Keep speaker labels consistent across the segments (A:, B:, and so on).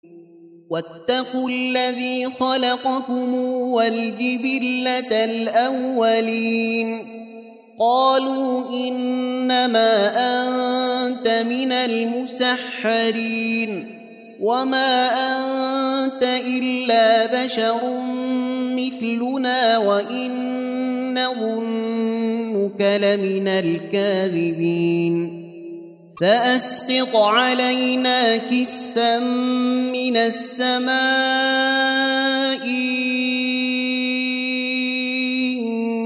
A: واتقوا الذي خلقكم والجبلة الأولين قالوا إنما أنت من المسحرين وما أنت إلا بشر مثلنا وإن نظنك لمن الكاذبين فأسقط علينا كسفا من السماء إن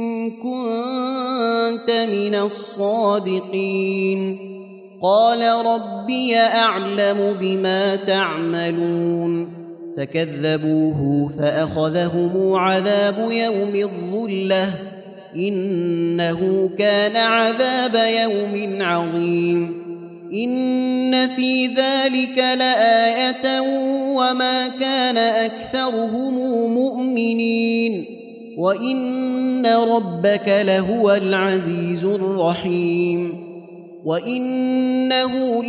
A: كنت من الصادقين قال ربي أعلم بما تعملون فكذبوه فأخذهم عذاب يوم الظلة إنه كان عذاب يوم عظيم إن في ذلك لآية وما كان أكثرهم مؤمنين وإن ربك لهو العزيز الرحيم وإنه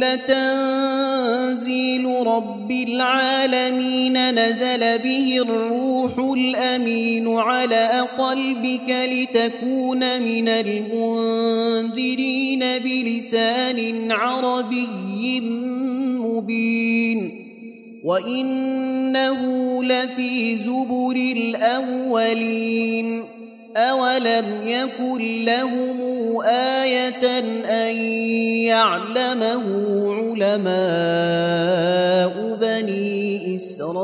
A: لتنزيل رب العالمين نزل به الروح الأمين على قلبك لتكون من المنذرين بلسان عربي مبين وإنه لفي زبر الأولين أولم يكن لهم آية أن يعلمه علماء بني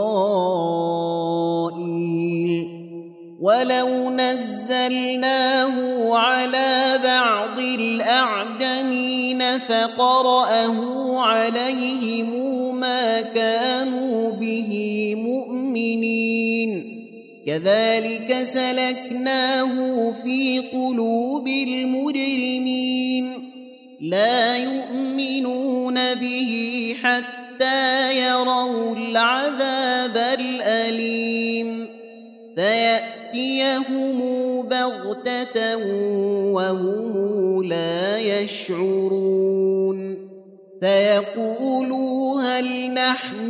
A: إسرائيل ولو نزلناه على بعض الأعجمين فقرأه عليهم ما كانوا به مؤمنين كذلك سلكناه في قلوب المجرمين لا يؤمنون به حتى يروا العذاب الأليم فيأتيهم بغتة وهم لا يشعرون فيقولوا هل نحن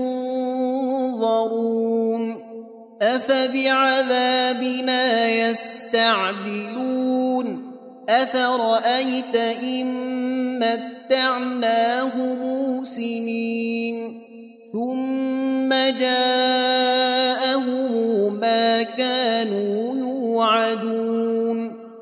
A: منظرون أفبعذابنا يستعجلون أفرأيت إن متعناهم سنين ثم جاءهم ما كانوا يوعدون